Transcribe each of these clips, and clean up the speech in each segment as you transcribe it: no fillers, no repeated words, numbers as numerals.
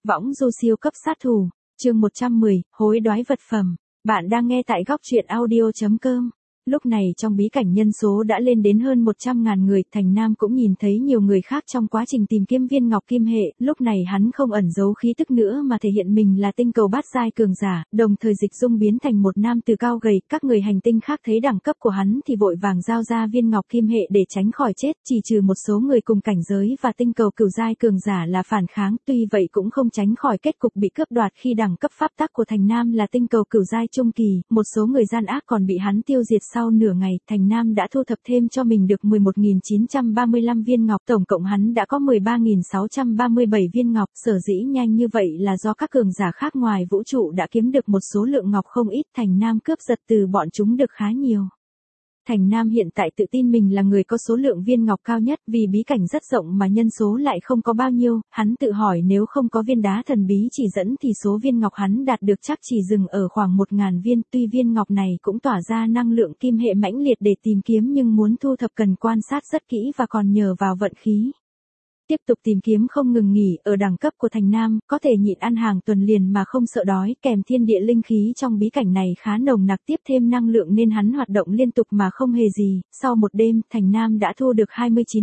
Võng du siêu cấp sát thủ, chương 110, hối đoái vật phẩm. Bạn đang nghe tại góc truyện audio.com. Lúc này trong bí cảnh nhân số đã lên đến hơn 100.000 người, Thành Nam cũng nhìn thấy nhiều người khác trong quá trình tìm kiếm viên ngọc kim hệ, lúc này hắn không ẩn giấu khí tức nữa mà thể hiện mình là tinh cầu bát giai cường giả, đồng thời dịch dung biến thành một nam tử cao gầy, các người hành tinh khác thấy đẳng cấp của hắn thì vội vàng giao ra viên ngọc kim hệ để tránh khỏi chết, chỉ trừ một số người cùng cảnh giới và tinh cầu cửu giai cường giả là phản kháng, tuy vậy cũng không tránh khỏi kết cục bị cướp đoạt khi đẳng cấp pháp tắc của Thành Nam là tinh cầu cửu giai trung kỳ, một số người gian ác còn bị hắn tiêu diệt. Sau nửa ngày, Thành Nam đã thu thập thêm cho mình được 11.935 viên ngọc, tổng cộng hắn đã có 13.637 viên ngọc, sở dĩ nhanh như vậy là do các cường giả khác ngoài vũ trụ đã kiếm được một số lượng ngọc không ít, Thành Nam cướp giật từ bọn chúng được khá nhiều. Thành Nam hiện tại tự tin mình là người có số lượng viên ngọc cao nhất, vì bí cảnh rất rộng mà nhân số lại không có bao nhiêu, hắn tự hỏi nếu không có viên đá thần bí chỉ dẫn thì số viên ngọc hắn đạt được chắc chỉ dừng ở khoảng 1.000 viên, tuy viên ngọc này cũng tỏa ra năng lượng kim hệ mãnh liệt để tìm kiếm nhưng muốn thu thập cần quan sát rất kỹ và còn nhờ vào vận khí. Tiếp tục tìm kiếm không ngừng nghỉ, ở đẳng cấp của Thành Nam, có thể nhịn ăn hàng tuần liền mà không sợ đói, kèm thiên địa linh khí trong bí cảnh này khá nồng nặc tiếp thêm năng lượng nên hắn hoạt động liên tục mà không hề gì. Sau một đêm, Thành Nam đã thu được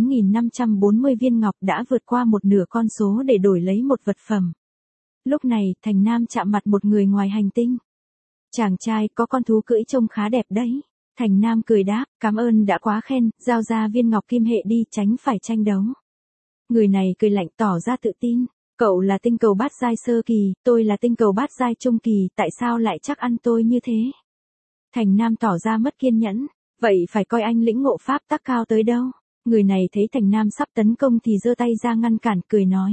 29.540 viên ngọc, đã vượt qua một nửa con số để đổi lấy một vật phẩm. Lúc này, Thành Nam chạm mặt một người ngoài hành tinh. Chàng trai, có con thú cưỡi trông khá đẹp đấy. Thành Nam cười đáp, cảm ơn đã quá khen, giao ra viên ngọc kim hệ đi, tránh phải tranh đấu. Người này cười lạnh tỏ ra tự tin, cậu là tinh cầu bát giai sơ kỳ, tôi là tinh cầu bát giai trung kỳ, tại sao lại chắc ăn tôi như thế? Thành Nam tỏ ra mất kiên nhẫn, vậy phải coi anh lĩnh ngộ pháp tắc cao tới đâu. Người này thấy Thành Nam sắp tấn công thì giơ tay ra ngăn cản, cười nói.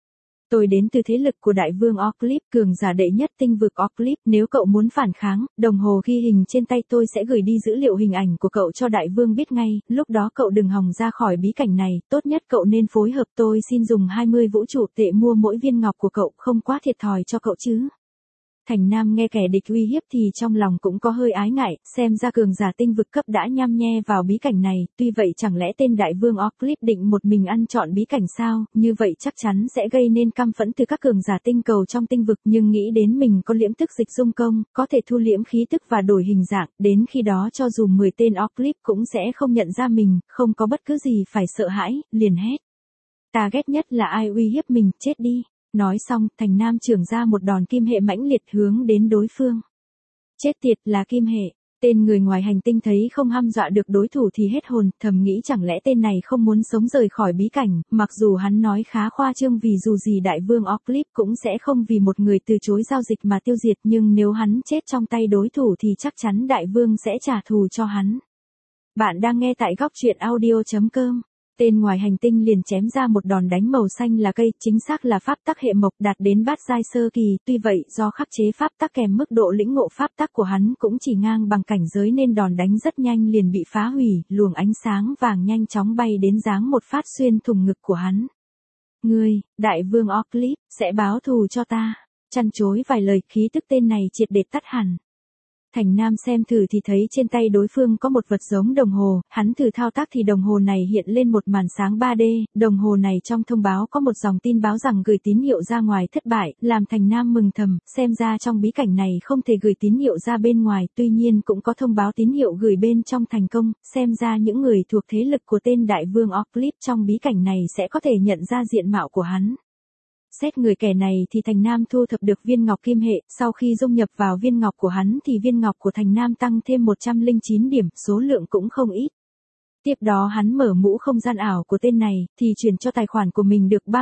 Tôi đến từ thế lực của đại vương Orclip, cường giả đệ nhất tinh vực Orclip, nếu cậu muốn phản kháng, đồng hồ ghi hình trên tay tôi sẽ gửi đi dữ liệu hình ảnh của cậu cho đại vương biết ngay, lúc đó cậu đừng hòng ra khỏi bí cảnh này, tốt nhất cậu nên phối hợp, tôi xin dùng 20 vũ trụ tệ mua mỗi viên ngọc của cậu, không quá thiệt thòi cho cậu chứ. Thành Nam nghe kẻ địch uy hiếp thì trong lòng cũng có hơi ái ngại, xem ra cường giả tinh vực cấp đã nhăm nhe vào bí cảnh này, tuy vậy chẳng lẽ tên đại vương Orclip định một mình ăn trọn bí cảnh sao, như vậy chắc chắn sẽ gây nên căm phẫn từ các cường giả tinh cầu trong tinh vực, nhưng nghĩ đến mình có liễm tức dịch dung công, có thể thu liễm khí tức và đổi hình dạng, đến khi đó cho dù 10 tên Orclip cũng sẽ không nhận ra mình, không có bất cứ gì phải sợ hãi, liền hét. Ta ghét nhất là ai uy hiếp mình, chết đi. Nói xong, Thành Nam chưởng ra một đòn kim hệ mãnh liệt hướng đến đối phương. Chết tiệt, là kim hệ. Tên người ngoài hành tinh thấy không hăm dọa được đối thủ thì hết hồn, thầm nghĩ chẳng lẽ tên này không muốn sống rời khỏi bí cảnh, mặc dù hắn nói khá khoa trương vì dù gì đại vương Orclip cũng sẽ không vì một người từ chối giao dịch mà tiêu diệt, nhưng nếu hắn chết trong tay đối thủ thì chắc chắn đại vương sẽ trả thù cho hắn. Bạn đang nghe tại góc truyện audio.com. Tên ngoài hành tinh liền chém ra một đòn đánh màu xanh là cây, chính xác là pháp tắc hệ mộc đạt đến bát giai sơ kỳ, tuy vậy do khắc chế pháp tắc kèm mức độ lĩnh ngộ pháp tắc của hắn cũng chỉ ngang bằng cảnh giới nên đòn đánh rất nhanh liền bị phá hủy, luồng ánh sáng vàng nhanh chóng bay đến giáng một phát xuyên thủng ngực của hắn. Ngươi, đại vương Orclip, sẽ báo thù cho ta. Chăn chối vài lời, khí tức tên này triệt để tắt hẳn. Thành Nam xem thử thì thấy trên tay đối phương có một vật giống đồng hồ, hắn thử thao tác thì đồng hồ này hiện lên một màn sáng 3D, đồng hồ này trong thông báo có một dòng tin báo rằng gửi tín hiệu ra ngoài thất bại, làm Thành Nam mừng thầm, xem ra trong bí cảnh này không thể gửi tín hiệu ra bên ngoài, tuy nhiên cũng có thông báo tín hiệu gửi bên trong thành công, xem ra những người thuộc thế lực của tên đại vương Orclip trong bí cảnh này sẽ có thể nhận ra diện mạo của hắn. Xét người kẻ này thì Thành Nam thu thập được viên ngọc kim hệ, sau khi dung nhập vào viên ngọc của hắn thì viên ngọc của Thành Nam tăng thêm 109 điểm, số lượng cũng không ít. Tiếp đó hắn mở mũ không gian ảo của tên này, thì chuyển cho tài khoản của mình được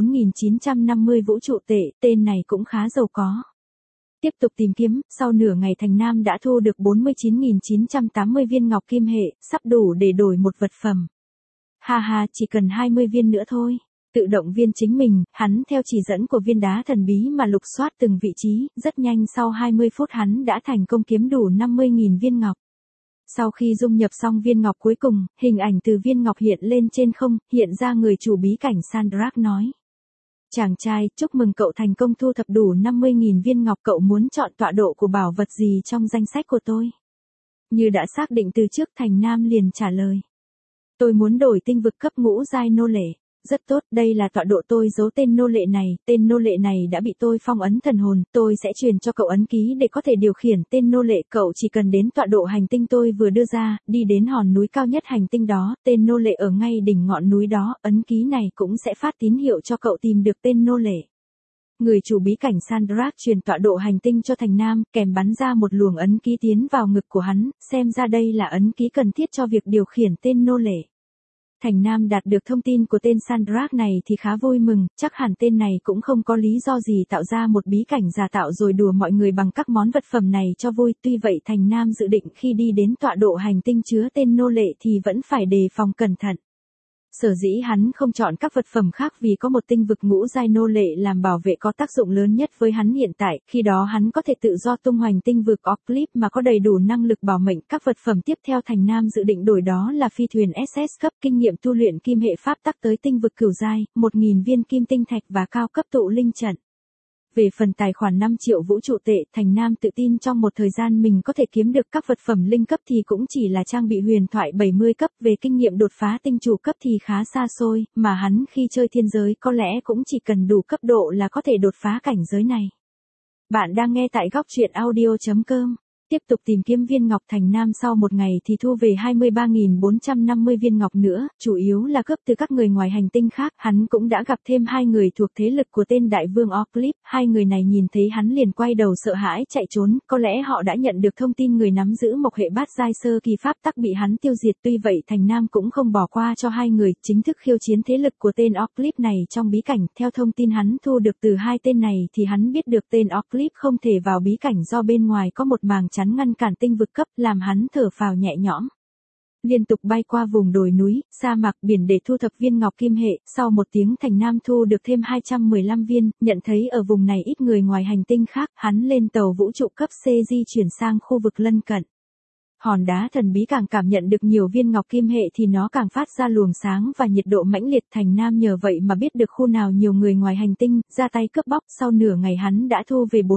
34.950 vũ trụ tệ, tên này cũng khá giàu có. Tiếp tục tìm kiếm, sau nửa ngày Thành Nam đã thu được 49.980 viên ngọc kim hệ, sắp đủ để đổi một vật phẩm. Ha ha, chỉ cần 20 viên nữa thôi. Tự động viên chính mình, hắn theo chỉ dẫn của viên đá thần bí mà lục soát từng vị trí, rất nhanh sau 20 phút hắn đã thành công kiếm đủ 50.000 viên ngọc. Sau khi dung nhập xong viên ngọc cuối cùng, hình ảnh từ viên ngọc hiện lên trên không, hiện ra người chủ bí cảnh Sandrak nói. Chàng trai, chúc mừng cậu thành công thu thập đủ 50.000 viên ngọc, cậu muốn chọn tọa độ của bảo vật gì trong danh sách của tôi? Như đã xác định từ trước, Thành Nam liền trả lời. Tôi muốn đổi tinh vực cấp ngũ giai nô lệ. rất tốt, đây là tọa độ tôi giấu tên nô lệ này đã bị tôi phong ấn thần hồn, tôi sẽ truyền cho cậu ấn ký để có thể điều khiển tên nô lệ, cậu chỉ cần đến tọa độ hành tinh tôi vừa đưa ra, đi đến hòn núi cao nhất hành tinh đó, tên nô lệ ở ngay đỉnh ngọn núi đó, ấn ký này cũng sẽ phát tín hiệu cho cậu tìm được tên nô lệ. Người chủ bí cảnh Sandrak truyền tọa độ hành tinh cho Thành Nam, kèm bắn ra một luồng ấn ký tiến vào ngực của hắn, xem ra đây là ấn ký cần thiết cho việc điều khiển tên nô lệ. Thành Nam đạt được thông tin của tên Sandrak này thì khá vui mừng, chắc hẳn tên này cũng không có lý do gì tạo ra một bí cảnh giả tạo rồi đùa mọi người bằng các món vật phẩm này cho vui. Tuy vậy Thành Nam dự định khi đi đến tọa độ hành tinh chứa tên nô lệ thì vẫn phải đề phòng cẩn thận. Sở dĩ hắn không chọn các vật phẩm khác vì có một tinh vực ngũ giai nô lệ làm bảo vệ có tác dụng lớn nhất với hắn hiện tại, khi đó hắn có thể tự do tung hoành tinh vực Orclip mà có đầy đủ năng lực bảo mệnh. Các vật phẩm tiếp theo Thành Nam dự định đổi đó là phi thuyền SS cấp, kinh nghiệm tu luyện kim hệ pháp tắc tới tinh vực cửu giai, 1000 viên kim tinh thạch và cao cấp tụ linh trận. Về phần tài khoản 5 triệu vũ trụ tệ, Thành Nam tự tin trong một thời gian mình có thể kiếm được các vật phẩm linh cấp thì cũng chỉ là trang bị huyền thoại 70 cấp, về kinh nghiệm đột phá tinh chủ cấp thì khá xa xôi, mà hắn khi chơi thiên giới có lẽ cũng chỉ cần đủ cấp độ là có thể đột phá cảnh giới này. Bạn đang nghe tại góc truyện audio.com. Tiếp tục tìm kiếm viên ngọc. Thành Nam sau một ngày thì thu về 23.450 viên ngọc nữa, chủ yếu là cướp từ các người ngoài hành tinh khác. Hắn cũng đã gặp thêm 2 người thuộc thế lực của tên đại vương Orclip, 2 người này nhìn thấy hắn liền quay đầu sợ hãi chạy trốn, có lẽ họ đã nhận được thông tin người nắm giữ mộc hệ bát giai sơ kỳ pháp tắc bị hắn tiêu diệt. Tuy vậy Thành Nam cũng không bỏ qua cho 2 người, chính thức khiêu chiến thế lực của tên Orclip này trong bí cảnh. Theo thông tin hắn thu được từ 2 tên này thì hắn biết được tên Orclip không thể vào bí cảnh do bên ngoài có một màng chắn ngăn cản tinh vực cấp, làm hắn thở phào nhẹ nhõm. Liên tục bay qua vùng đồi núi, sa mạc, biển để thu thập viên ngọc kim hệ, sau một tiếng Thành Nam thu được thêm 215 viên, nhận thấy ở vùng này ít người ngoài hành tinh khác, hắn lên tàu vũ trụ cấp C di chuyển sang khu vực lân cận. Hòn đá thần bí càng cảm nhận được nhiều viên ngọc kim hệ thì nó càng phát ra luồng sáng và nhiệt độ mãnh liệt. Thành Nam nhờ vậy mà biết được khu nào nhiều người ngoài hành tinh, ra tay cướp bóc. Sau nửa ngày hắn đã thu về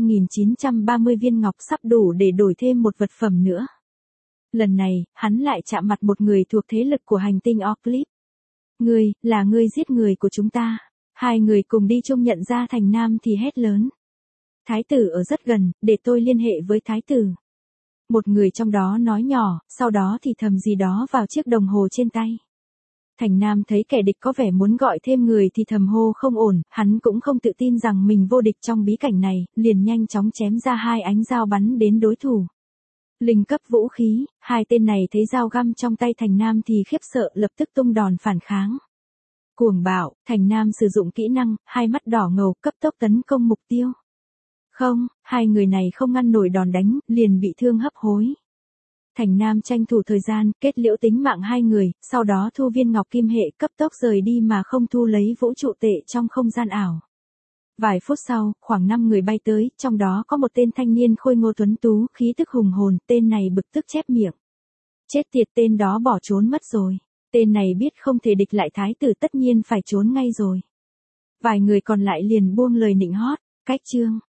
45.930 viên ngọc, sắp đủ để đổi thêm một vật phẩm nữa. Lần này, hắn lại chạm mặt một người thuộc thế lực của hành tinh Orclip. Ngươi, là ngươi giết người của chúng ta. 2 người cùng đi chung nhận ra Thành Nam thì hét lớn. Thái tử ở rất gần, để tôi liên hệ với thái tử. Một người trong đó nói nhỏ, sau đó thì thầm gì đó vào chiếc đồng hồ trên tay. Thành Nam thấy kẻ địch có vẻ muốn gọi thêm người thì thầm hô không ổn, hắn cũng không tự tin rằng mình vô địch trong bí cảnh này, liền nhanh chóng chém ra 2 ánh dao bắn đến đối thủ. Linh cấp vũ khí, 2 tên này thấy dao găm trong tay Thành Nam thì khiếp sợ, lập tức tung đòn phản kháng. Cuồng bạo, Thành Nam sử dụng kỹ năng, 2 mắt đỏ ngầu, cấp tốc tấn công mục tiêu. Không, 2 người này không ngăn nổi đòn đánh, liền bị thương hấp hối. Thành Nam tranh thủ thời gian, kết liễu tính mạng 2 người, sau đó thu viên ngọc kim hệ, cấp tốc rời đi mà không thu lấy vũ trụ tệ trong không gian ảo. Vài phút sau, khoảng 5 người bay tới, trong đó có một tên thanh niên khôi ngô tuấn tú, khí tức hùng hồn, tên này bực tức chép miệng. Chết tiệt, tên đó bỏ trốn mất rồi. Tên này biết không thể địch lại thái tử tất nhiên phải trốn ngay rồi. Vài người còn lại liền buông lời nịnh hót, cách chương.